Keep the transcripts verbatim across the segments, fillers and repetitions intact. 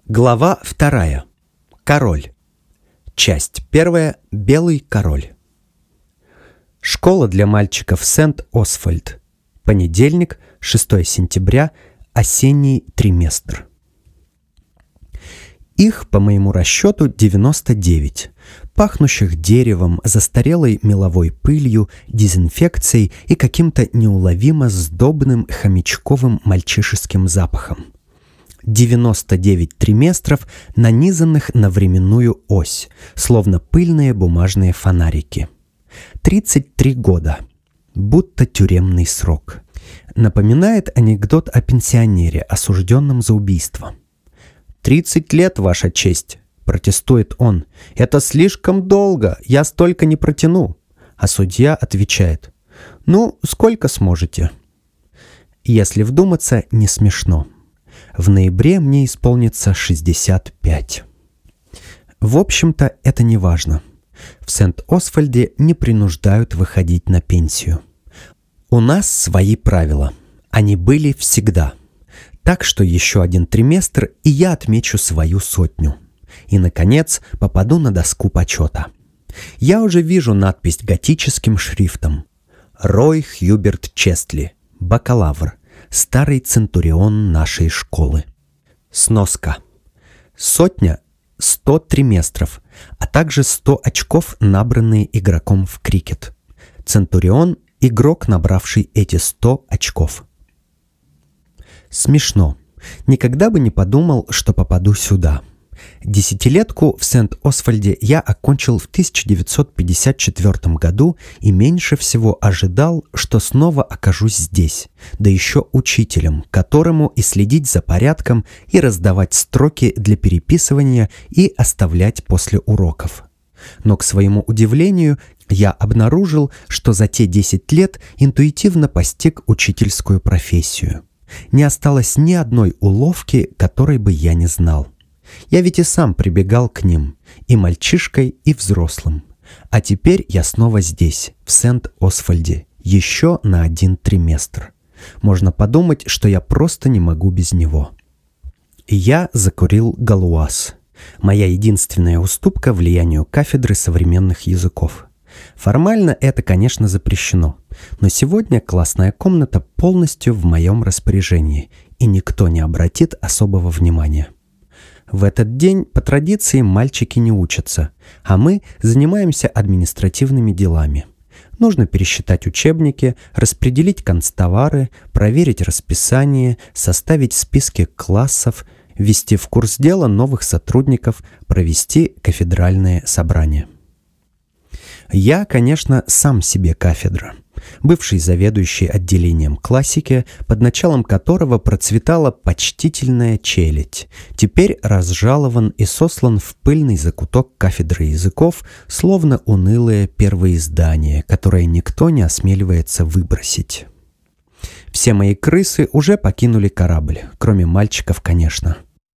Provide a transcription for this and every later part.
Глава вторая. Король. Часть первая. Белый король. Школа для мальчиков Сент-Освальд. Понедельник, шестое сентября, осенний триместр. Их, по моему расчету, девяносто девять, пахнущих деревом, застарелой меловой пылью, дезинфекцией и каким-то неуловимо сдобным хомячковым мальчишеским запахом. девяносто девять триместров, нанизанных на временную ось, словно пыльные бумажные фонарики. тридцать три года. Будто тюремный срок. Напоминает анекдот о пенсионере, осужденном за убийство. «Тридцать лет, Ваша честь», — протестует он. «Это слишком долго, я столько не протяну». А судья отвечает: «Ну, сколько сможете?» Если вдуматься, не смешно. В ноябре мне исполнится шестьдесят пять. В общем-то, это не важно. В Сент-Освальде не принуждают выходить на пенсию. У нас свои правила. Они были всегда. Так что еще один триместр, и я отмечу свою сотню. И, наконец, попаду на доску почета. Я уже вижу надпись готическим шрифтом: «Рой Хьюберт Честли, бакалавр, старый центурион нашей школы». Сноска. Сотня — сто триместров, а также сто очков, набранные игроком в крикет. Центурион — игрок, набравший эти сто очков. Смешно. Никогда бы не подумал, что попаду сюда. Десятилетку в Сент-Освальде я окончил в тысяча девятьсот пятьдесят четвёртом году и меньше всего ожидал, что снова окажусь здесь, да еще учителем, которому и следить за порядком, и раздавать строки для переписывания, и оставлять после уроков. Но, к своему удивлению, я обнаружил, что за те десять лет интуитивно постиг учительскую профессию. Не осталось ни одной уловки, которой бы я не знал. Я ведь и сам прибегал к ним, и мальчишкой, и взрослым. А теперь я снова здесь, в Сент-Освальде, еще на один триместр. Можно подумать, что я просто не могу без него. Я закурил галуаз. Моя единственная уступка влиянию кафедры современных языков. Формально это, конечно, запрещено, но сегодня классная комната полностью в моем распоряжении, и никто не обратит особого внимания. В этот день по традиции мальчики не учатся, а мы занимаемся административными делами. Нужно пересчитать учебники, распределить канцтовары, проверить расписание, составить списки классов, ввести в курс дела новых сотрудников, провести кафедральные собрания. Я, конечно, сам себе кафедра. Бывший заведующий отделением классики, под началом которого процветала почтительная челядь, теперь разжалован и сослан в пыльный закуток кафедры языков, словно унылое первоиздание, которое никто не осмеливается выбросить. Все мои крысы уже покинули корабль, кроме мальчиков, конечно.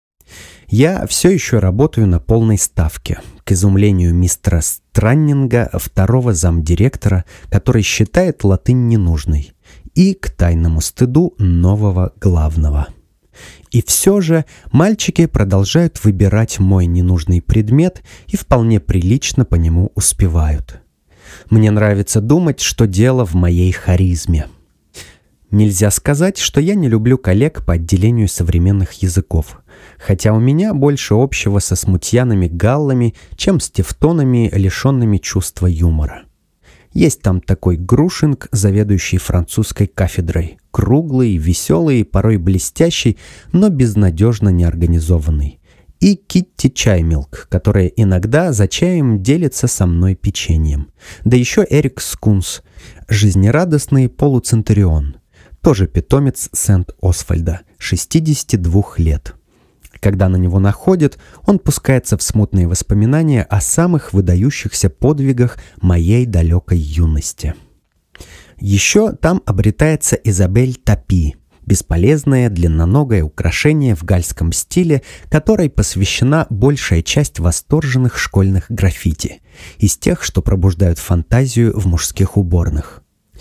Я все еще работаю на полной ставке, к изумлению мистера Страннинга, второго замдиректора, который считает латынь ненужной, и к тайному стыду нового главного. И все же мальчики продолжают выбирать мой ненужный предмет и вполне прилично по нему успевают. Мне нравится думать, что дело в моей харизме. Нельзя сказать, что я не люблю коллег по отделению современных языков, хотя у меня больше общего со смутьянами-галлами, чем с тевтонами, лишенными чувства юмора. Есть там такой Грушинг, заведующий французской кафедрой, круглый, веселый, порой блестящий, но безнадежно неорганизованный. И Китти Чаймилк, которая иногда за чаем делится со мной печеньем. Да еще Эрик Скунс, жизнерадостный полуцентурион, тоже питомец Сент-Освальда, шестидесяти двух лет. Когда на него находят, он пускается в смутные воспоминания о самых выдающихся подвигах моей далекой юности. Еще там обретается Изабель Тапи, бесполезное длинноногое украшение в гальском стиле, которой посвящена большая часть восторженных школьных граффити, из тех, что пробуждают фантазию в мужских уборных.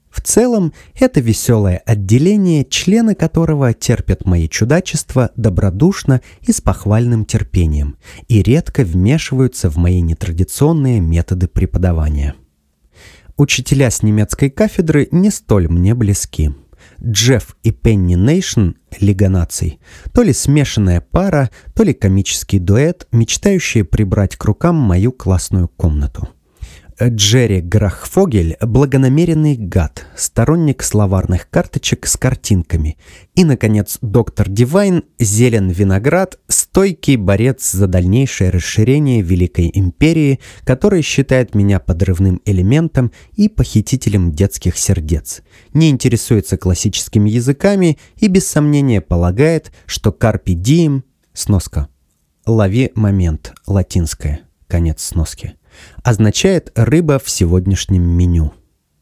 В целом, это веселое отделение, члены которого терпят мои чудачества добродушно и с похвальным терпением, и редко вмешиваются в мои нетрадиционные методы преподавания. Учителя с немецкой кафедры не столь мне близки. Джефф и Пенни Нейшн, Лига наций, то ли смешанная пара, то ли комический дуэт, мечтающие прибрать к рукам мою классную комнату. Джерри Грахфогель – благонамеренный гад, сторонник словарных карточек с картинками. И, наконец, доктор Дивайн – зелен виноград, стойкий борец за дальнейшее расширение Великой Империи, который считает меня подрывным элементом и похитителем детских сердец, не интересуется классическими языками и без сомнения полагает, что «carpe diem» – сноска. «Лови момент» – латинское, конец сноски. Означает «рыба в сегодняшнем меню».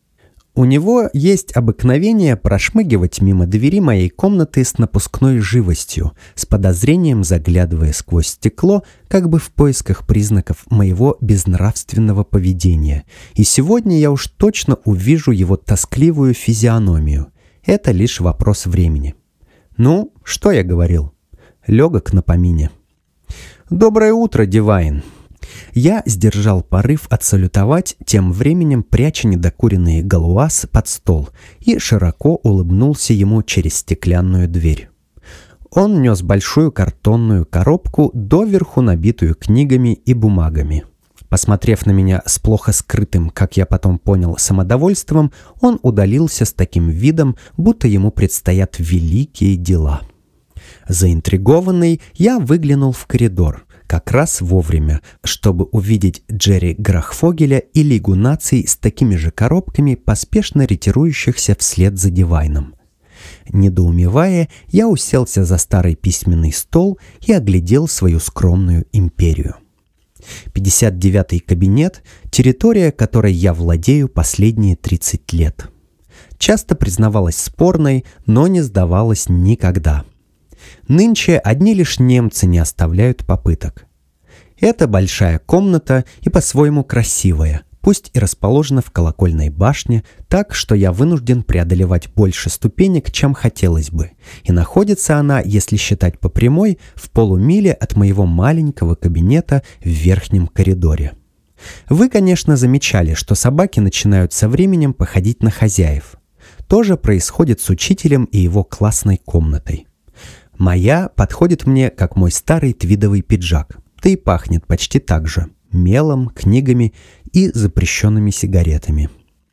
У него есть обыкновение прошмыгивать мимо двери моей комнаты с напускной живостью, с подозрением заглядывая сквозь стекло, как бы в поисках признаков моего безнравственного поведения. И сегодня я уж точно увижу его тоскливую физиономию. Это лишь вопрос времени. Ну, что я говорил? Легок на помине. «Доброе утро, Дивайн!» Я сдержал порыв отсалютовать, тем временем пряча недокуренный галуаз под стол, и широко улыбнулся ему через стеклянную дверь. Он нес большую картонную коробку, доверху набитую книгами и бумагами. Посмотрев на меня с плохо скрытым, как я потом понял, самодовольством, он удалился с таким видом, будто ему предстоят великие дела. Заинтригованный, я выглянул в коридор. Как раз вовремя, чтобы увидеть Джерри Грахфогеля и Лигу наций с такими же коробками, поспешно ретирующихся вслед за Дивайном. Недоумевая, я уселся за старый письменный стол и оглядел свою скромную империю. пятьдесят девятый кабинет – территория, которой я владею последние тридцать лет. Часто признавалась спорной, но не сдавалась никогда. Нынче одни лишь немцы не оставляют попыток. Это большая комната и по-своему красивая, пусть и расположена в колокольной башне, так, что я вынужден преодолевать больше ступенек, чем хотелось бы. И находится она, если считать по прямой, в полумиле от моего маленького кабинета в верхнем коридоре. Вы, конечно, замечали, что собаки начинают со временем походить на хозяев. То же происходит с учителем и его классной комнатой. Моя подходит мне, как мой старый твидовый пиджак, да и пахнет почти так же – мелом, книгами и запрещенными сигаретами.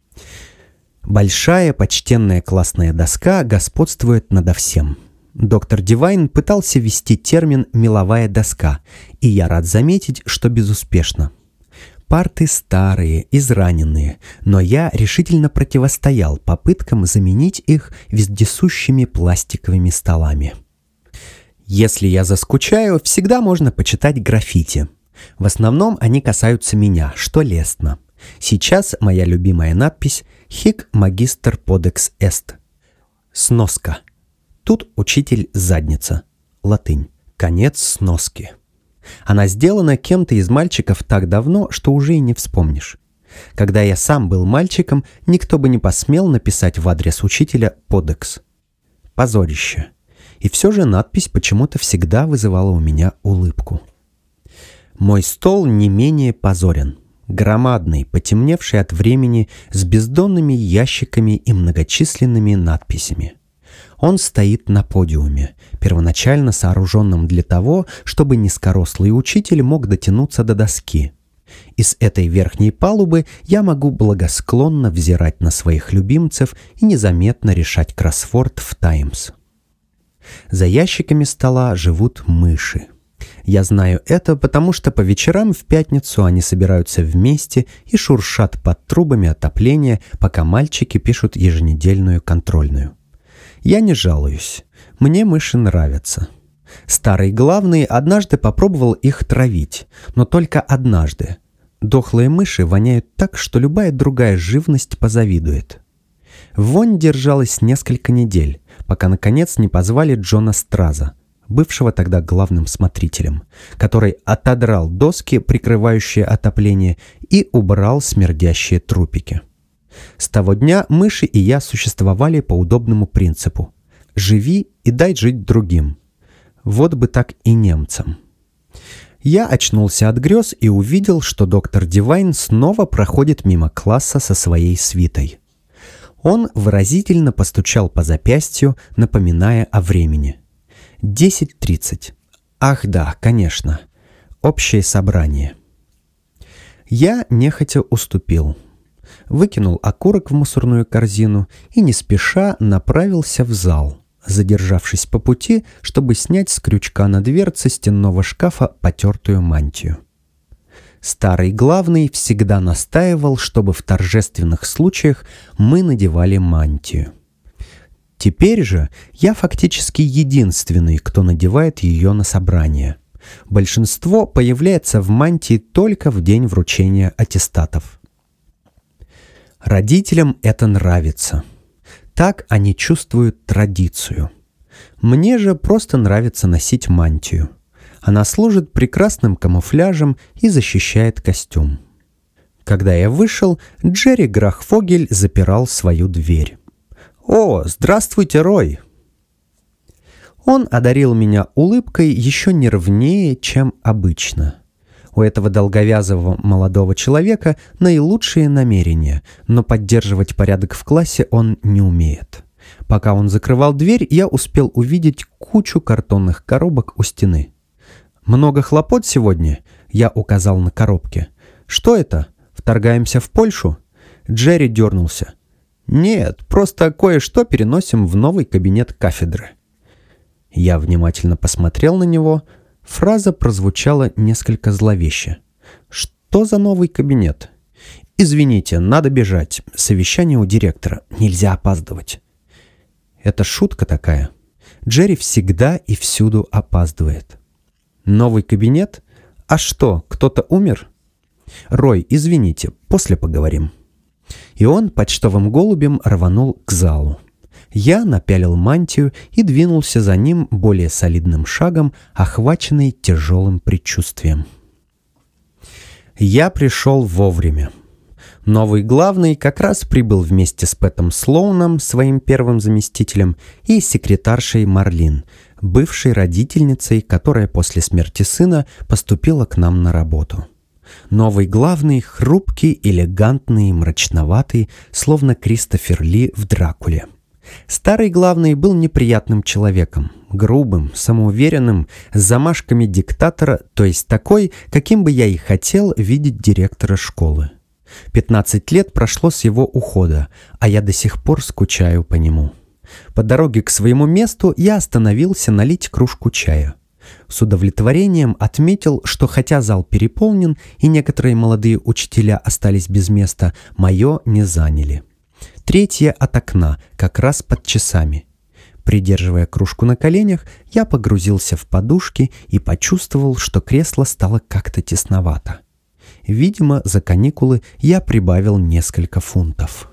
Большая почтенная классная доска господствует надо всем. Доктор Дивайн пытался ввести термин «меловая доска», и я рад заметить, что безуспешно. Парты старые, израненные, но я решительно противостоял попыткам заменить их вездесущими пластиковыми столами. Если я заскучаю, всегда можно почитать граффити. В основном они касаются меня, что лестно. Сейчас моя любимая надпись «Hic Magister Codex Est». Сноска. Тут учитель задница. Латынь. Конец сноски. Она сделана кем-то из мальчиков так давно, что уже и не вспомнишь. Когда я сам был мальчиком, никто бы не посмел написать в адрес учителя «Кодекс». Позорище. И все же надпись почему-то всегда вызывала у меня улыбку. Мой стол не менее позорен. Громадный, потемневший от времени, с бездонными ящиками и многочисленными надписями. Он стоит на подиуме, первоначально сооруженном для того, чтобы низкорослый учитель мог дотянуться до доски. И с этой верхней палубы я могу благосклонно взирать на своих любимцев и незаметно решать кроссворд в «Таймс». За ящиками стола живут мыши. Я знаю это, потому что по вечерам в пятницу они собираются вместе и шуршат под трубами отопления, пока мальчики пишут еженедельную контрольную. Я не жалуюсь. Мне мыши нравятся. Старый главный однажды попробовал их травить, но только однажды. Дохлые мыши воняют так, что любая другая живность позавидует. Вонь держалась несколько недель, пока наконец не позвали Джона Страза, бывшего тогда главным смотрителем, который отодрал доски, прикрывающие отопление, и убрал смердящие трупики. С того дня мыши и я существовали по удобному принципу: живи и дай жить другим. Вот бы так и немцам. Я очнулся от грез и увидел, что доктор Дивайн снова проходит мимо класса со своей свитой. Он выразительно постучал по запястью, напоминая о времени. десять тридцать. Ах да, конечно. Общее собрание. Я нехотя уступил. Выкинул окурок в мусорную корзину и не спеша направился в зал, задержавшись по пути, чтобы снять с крючка на дверце стенного шкафа потертую мантию. Старый главный всегда настаивал, чтобы в торжественных случаях мы надевали мантию. Теперь же я фактически единственный, кто надевает ее на собрание. Большинство появляется в мантии только в день вручения аттестатов. Родителям это нравится. Так они чувствуют традицию. Мне же просто нравится носить мантию. Она служит прекрасным камуфляжем и защищает костюм. Когда я вышел, Джерри Грахфогель запирал свою дверь. «О, здравствуйте, Рой!» Он одарил меня улыбкой еще нервнее, чем обычно. У этого долговязого молодого человека наилучшие намерения, но поддерживать порядок в классе он не умеет. Пока он закрывал дверь, я успел увидеть кучу картонных коробок у стены. «Много хлопот сегодня?» — я указал на коробки. «Что это? Вторгаемся в Польшу?» Джерри дернулся. «Нет, просто кое-что переносим в новый кабинет кафедры». Я внимательно посмотрел на него. Фраза прозвучала несколько зловеще. «Что за новый кабинет?» «Извините, надо бежать. Совещание у директора. Нельзя опаздывать». Это шутка такая. Джерри всегда и всюду опаздывает. «Новый кабинет? А что, кто-то умер?» «Рой, извините, после поговорим». И он почтовым голубем рванул к залу. Я напялил мантию и двинулся за ним более солидным шагом, охваченный тяжелым предчувствием. Я пришел вовремя. Новый главный как раз прибыл вместе с Пэтом Слоуном, своим первым заместителем, и секретаршей Марлин, бывшей родительницей, которая после смерти сына поступила к нам на работу. Новый главный хрупкий, элегантный, мрачноватый, словно Кристофер Ли в «Дракуле». Старый главный был неприятным человеком, грубым, самоуверенным, с замашками диктатора, то есть такой, каким бы я и хотел видеть директора школы. пятнадцать лет прошло с его ухода, а я до сих пор скучаю по нему. По дороге к своему месту я остановился налить кружку чая. С удовлетворением отметил, что хотя зал переполнен и некоторые молодые учителя остались без места, мое не заняли. Третье от окна, как раз под часами. Придерживая кружку на коленях, я погрузился в подушки и почувствовал, что кресло стало как-то тесновато. Видимо, за каникулы я прибавил несколько фунтов.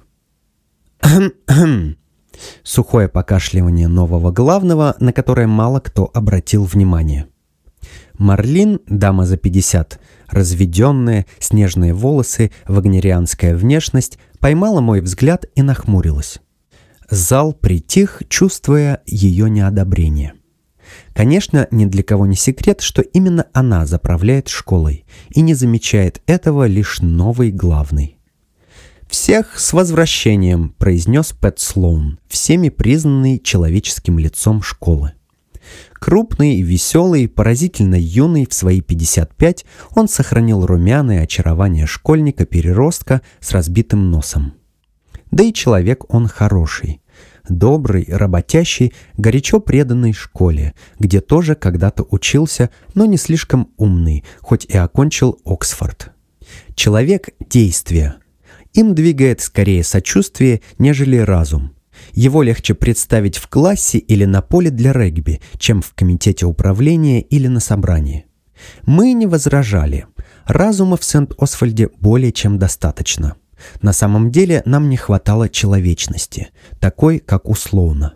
Сухое покашливание нового главного, на которое мало кто обратил внимание. Марлин, дама за пятьдесят, разведенная, снежные волосы, вагнерианская внешность, поймала мой взгляд и нахмурилась. Зал притих, чувствуя ее неодобрение. Конечно, ни для кого не секрет, что именно она заправляет школой, и не замечает этого лишь новый главный. «Всех с возвращением», — произнес Пэт Слоун, всеми признанный человеческим лицом школы. Крупный, веселый, поразительно юный в свои пятьдесят пять, он сохранил румяное очарование школьника-переростка с разбитым носом. Да и человек он хороший. Добрый, работящий, горячо преданный школе, где тоже когда-то учился, но не слишком умный, хоть и окончил Оксфорд. Человек действия. Им двигает скорее сочувствие, нежели разум. Его легче представить в классе или на поле для регби, чем в комитете управления или на собрании. Мы не возражали. Разума в Сент-Освальде более чем достаточно. На самом деле нам не хватало человечности, такой, как у Слоуна.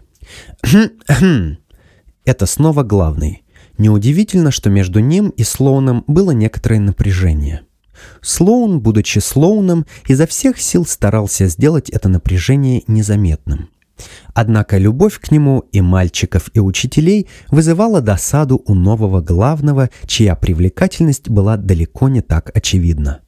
Это снова главный. Неудивительно, что между ним и Слоуном было некоторое напряжение. Слоун, будучи Слоуном, изо всех сил старался сделать это напряжение незаметным. Однако любовь к нему и мальчиков, и учителей вызывала досаду у нового главного, чья привлекательность была далеко не так очевидна.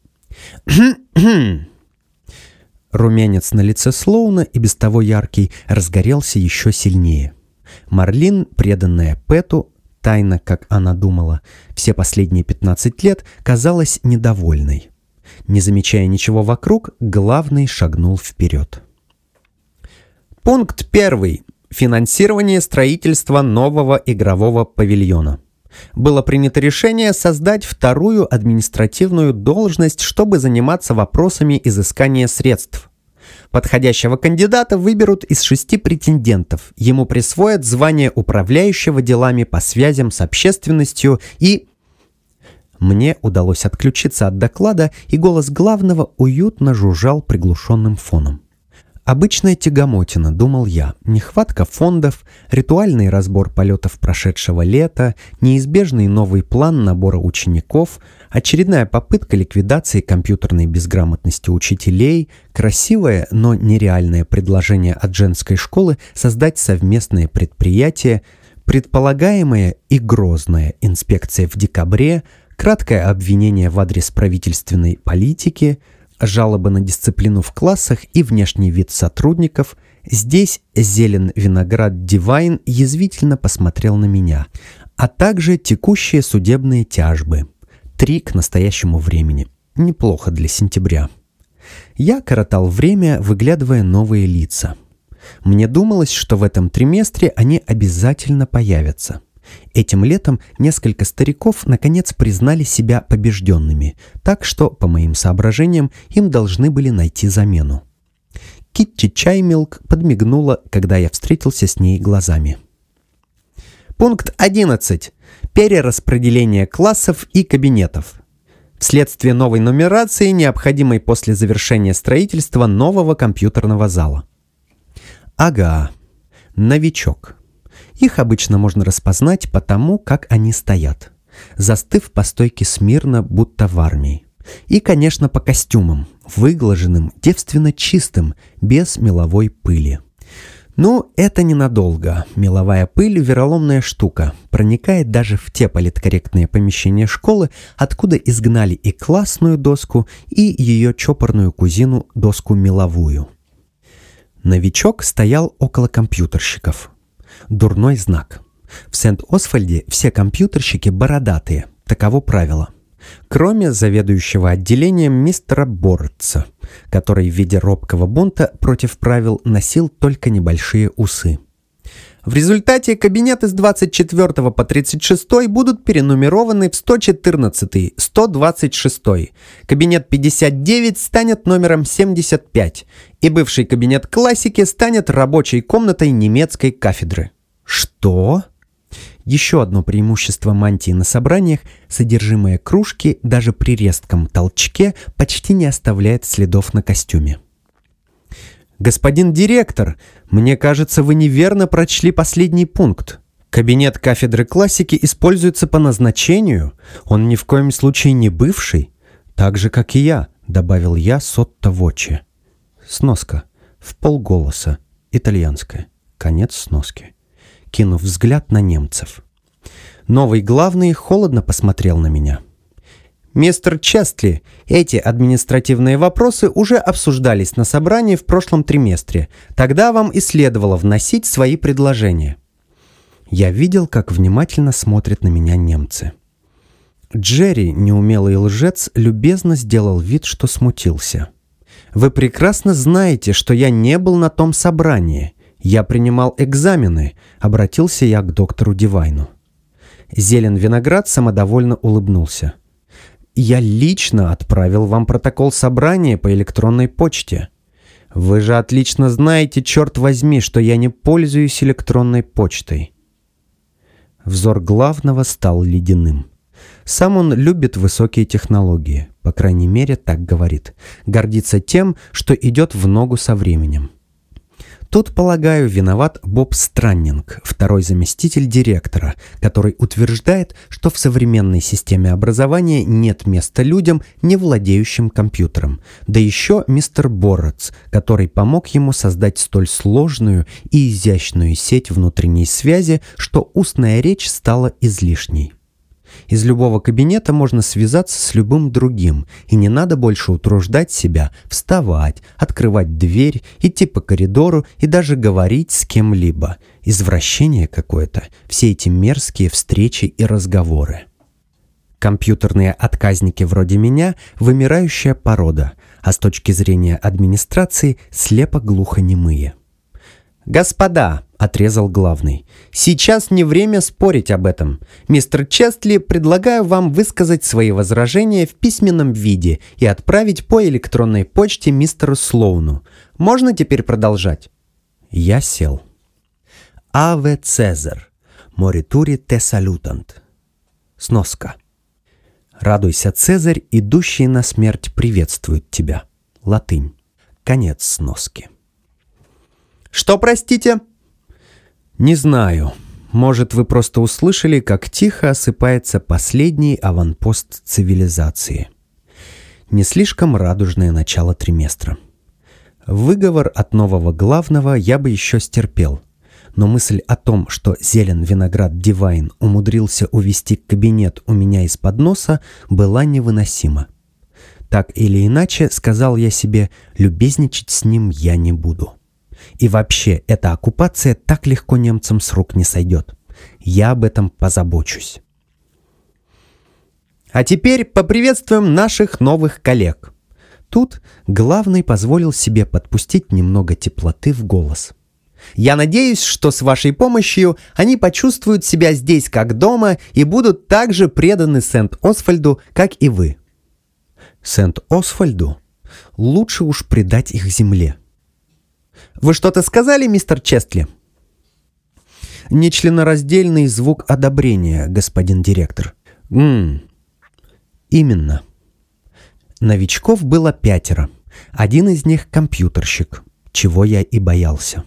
Румянец на лице Слоуна, и без того яркий, разгорелся еще сильнее. Марлин, преданная Пэту, тайно, как она думала, все последние пятнадцать лет, казалась недовольной. Не замечая ничего вокруг, главный шагнул вперед. Пункт первый. Финансирование строительства нового игрового павильона. Было принято решение создать вторую административную должность, чтобы заниматься вопросами изыскания средств. Подходящего кандидата выберут из шести претендентов. Ему присвоят звание управляющего делами по связям с общественностью и... Мне удалось отключиться от доклада, и голос главного уютно жужжал приглушенным фоном. Обычная тягомотина, думал я, нехватка фондов, ритуальный разбор полетов прошедшего лета, неизбежный новый план набора учеников, очередная попытка ликвидации компьютерной безграмотности учителей, красивое, но нереальное предложение от женской школы создать совместное предприятие, предполагаемая и грозная инспекция в декабре, краткое обвинение в адрес правительственной политики, жалобы на дисциплину в классах и внешний вид сотрудников. Здесь Зелен Виноград Дивайн язвительно посмотрел на меня, а также текущие судебные тяжбы. Три к настоящему времени. Неплохо для сентября. Я коротал время, выглядывая новые лица. Мне думалось, что в этом триместре они обязательно появятся. Этим летом несколько стариков наконец признали себя побежденными, так что, по моим соображениям, им должны были найти замену. Китти Чаймилк подмигнула, когда я встретился с ней глазами. Пункт одиннадцать. Перераспределение классов и кабинетов. Вследствие новой нумерации, необходимой после завершения строительства нового компьютерного зала. Ага, новичок. Их обычно можно распознать по тому, как они стоят, застыв по стойке смирно, будто в армии. И, конечно, по костюмам, выглаженным, девственно чистым, без меловой пыли. Ну, это ненадолго. Меловая пыль – вероломная штука, проникает даже в те политкорректные помещения школы, откуда изгнали и классную доску, и ее чопорную кузину доску меловую. Новичок стоял около компьютерщиков. Дурной знак. В Сент-Освальде все компьютерщики бородатые, таково правило. Кроме заведующего отделением мистера Бордса, который в виде робкого бунта против правил носил только небольшие усы. В результате кабинеты с двадцать четвёртого по тридцать шестой будут перенумерованы в сто четырнадцатый, сто двадцать шестой. Кабинет пятьдесят девять станет номером семьдесят пять, и бывший кабинет классики станет рабочей комнатой немецкой кафедры. Что? Еще одно преимущество мантии на собраниях – содержимое кружки даже при резком толчке почти не оставляет следов на костюме. «Господин директор, мне кажется, вы неверно прочли последний пункт. Кабинет кафедры классики используется по назначению. Он ни в коем случае не бывший. Так же, как и я», — добавил я сотто воче. Сноска. Вполголоса. Итальянская. Конец сноски. Кинув взгляд на немцев. Новый главный холодно посмотрел на меня. «Мистер Честли, эти административные вопросы уже обсуждались на собрании в прошлом триместре. Тогда вам и следовало вносить свои предложения». Я видел, как внимательно смотрят на меня немцы. Джерри, неумелый лжец, любезно сделал вид, что смутился. «Вы прекрасно знаете, что я не был на том собрании. Я принимал экзамены», — обратился я к доктору Дивайну. Зелен Виноград самодовольно улыбнулся. «Я лично отправил вам протокол собрания по электронной почте. Вы же отлично знаете, черт возьми, что я не пользуюсь электронной почтой». Взор главного стал ледяным. Сам он любит высокие технологии, по крайней мере, так говорит. Гордится тем, что идет в ногу со временем. Тут, полагаю, виноват Боб Страннинг, второй заместитель директора, который утверждает, что в современной системе образования нет места людям, не владеющим компьютером. Да еще мистер Борроц, который помог ему создать столь сложную и изящную сеть внутренней связи, что устная речь стала излишней. Из любого кабинета можно связаться с любым другим, и не надо больше утруждать себя, вставать, открывать дверь, идти по коридору и даже говорить с кем-либо. Извращение какое-то, все эти мерзкие встречи и разговоры. Компьютерные отказники вроде меня – вымирающая порода, а с точки зрения администрации – слепо-глухонемые. «Господа!» — отрезал главный. «Сейчас не время спорить об этом. Мистер Честли, предлагаю вам высказать свои возражения в письменном виде и отправить по электронной почте мистеру Слоуну. Можно теперь продолжать?» Я сел. «Аве Цезар, моритури те салютант». Сноска. «Радуйся, Цезарь, идущие на смерть приветствуют тебя». Латынь. Конец сноски. «Что, простите?» «Не знаю. Может, вы просто услышали, как тихо осыпается последний аванпост цивилизации. Не слишком радужное начало триместра. Выговор от нового главного я бы еще стерпел, но мысль о том, что зелен виноград Дивайн умудрился увести кабинет у меня из-под носа, была невыносима. Так или иначе, сказал я себе, любезничать с ним я не буду. И вообще, эта оккупация так легко немцам с рук не сойдет. Я об этом позабочусь. А теперь поприветствуем наших новых коллег». Тут главный позволил себе подпустить немного теплоты в голос. «Я надеюсь, что с вашей помощью они почувствуют себя здесь как дома и будут так же преданы Сент-Освальду, как и вы». Сент-Освальду? Лучше уж предать их земле. «Вы что-то сказали, мистер Честли?» «Нечленораздельный звук одобрения, господин директор». «Ммм, именно». Новичков было пятеро. Один из них компьютерщик, чего я и боялся.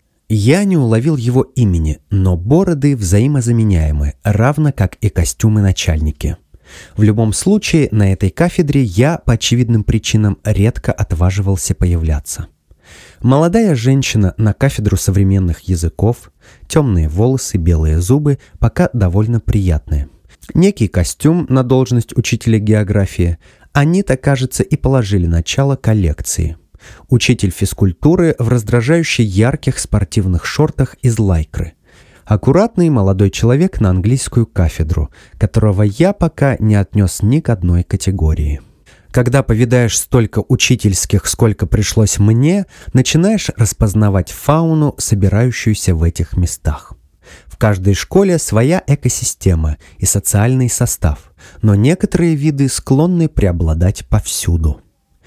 Я не уловил его имени, но бороды взаимозаменяемы, равно как и костюмы начальники. В любом случае, на этой кафедре я, по очевидным причинам, редко отваживался появляться. Молодая женщина на кафедру современных языков, темные волосы, белые зубы, пока довольно приятные. Некий костюм на должность учителя географии. Они-то, кажется, и положили начало коллекции. Учитель физкультуры в раздражающе ярких спортивных шортах из лайкры. Аккуратный молодой человек на английскую кафедру, которого я пока не отнес ни к одной категории. Когда повидаешь столько учительских, сколько пришлось мне, начинаешь распознавать фауну, собирающуюся в этих местах. В каждой школе своя экосистема и социальный состав, но некоторые виды склонны преобладать повсюду.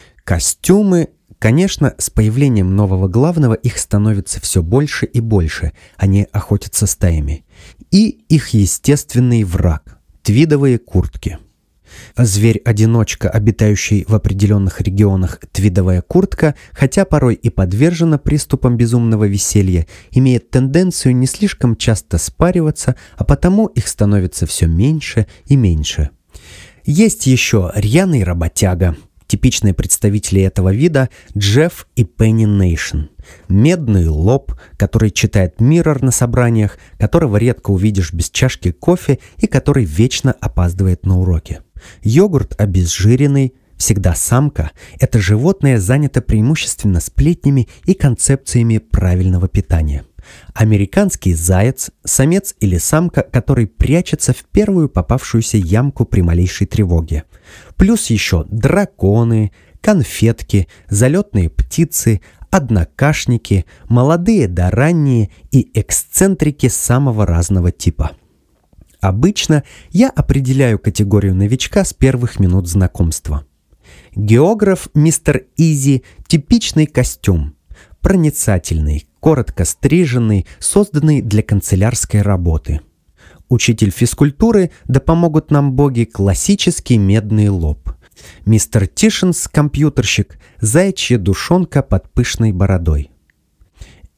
Костюмы, конечно, с появлением нового главного их становится все больше и больше, они охотятся стаями. И их естественный враг – твидовые куртки. Зверь-одиночка, обитающий в определенных регионах, твидовая куртка, хотя порой и подвержена приступам безумного веселья, имеет тенденцию не слишком часто спариваться, а потому их становится все меньше и меньше. Есть еще рьяный работяга. Типичные представители этого вида – Джефф и Пенни Нейшн. Медный лоб, который читает Миррор на собраниях, которого редко увидишь без чашки кофе и который вечно опаздывает на уроки. Йогурт обезжиренный, всегда самка – это животное занято преимущественно сплетнями и концепциями правильного питания. Американский заяц – самец или самка, который прячется в первую попавшуюся ямку при малейшей тревоге. Плюс еще драконы, конфетки, залетные птицы, однокашники, молодые да ранние и эксцентрики самого разного типа. Обычно я определяю категорию новичка с первых минут знакомства. Географ мистер Изи – типичный костюм. Проницательный, коротко стриженный, созданный для канцелярской работы. Учитель физкультуры, да помогут нам боги, классический медный лоб. Мистер Тишенс, компьютерщик, заячья душонка под пышной бородой.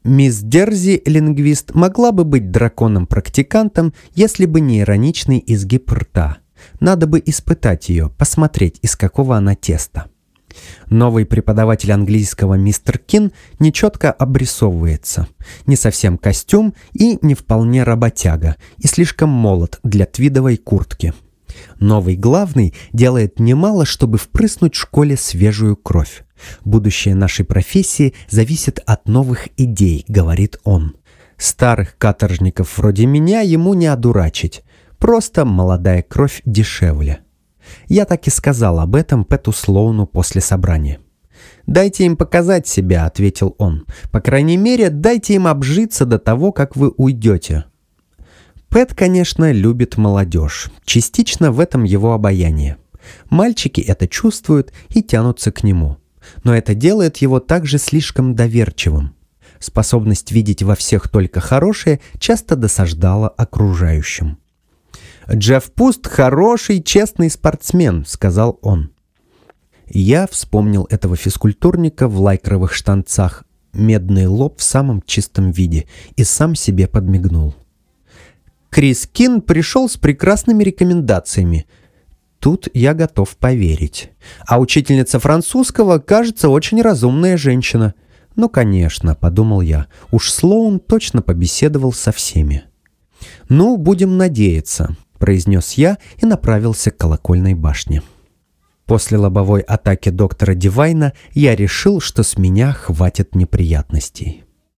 Мисс Дерзи, лингвист, могла бы быть драконом-практикантом, если бы не ироничный изгиб рта. Надо бы испытать ее, посмотреть, из какого она теста. Новый преподаватель английского мистер Кин нечетко обрисовывается. Не совсем костюм и не вполне работяга, и слишком молод для твидовой куртки. Новый главный делает немало, чтобы впрыснуть школе свежую кровь. «Будущее нашей профессии зависит от новых идей», — говорит он. «Старых каторжников вроде меня ему не одурачить. Просто молодая кровь дешевле». Я так и сказал об этом Пэту Слоуну после собрания. «Дайте им показать себя», — ответил он. «По крайней мере, дайте им обжиться до того, как вы уйдете». Пэт, конечно, любит молодежь. Частично в этом его обаяние. Мальчики это чувствуют и тянутся к нему. Но это делает его также слишком доверчивым. Способность видеть во всех только хорошее часто досаждала окружающим. «Джефф Пуст хороший, честный спортсмен», — сказал он. Я вспомнил этого физкультурника в лайкровых штанцах, медный лоб в самом чистом виде, и сам себе подмигнул. Крис Кин пришел с прекрасными рекомендациями. Тут я готов поверить. А учительница французского, кажется, очень разумная женщина. Ну, конечно, подумал я, уж Слоун точно побеседовал со всеми. «Ну, будем надеяться», — произнес я и направился к колокольной башне. После лобовой атаки доктора Дивайна я решил, что с меня хватит неприятностей.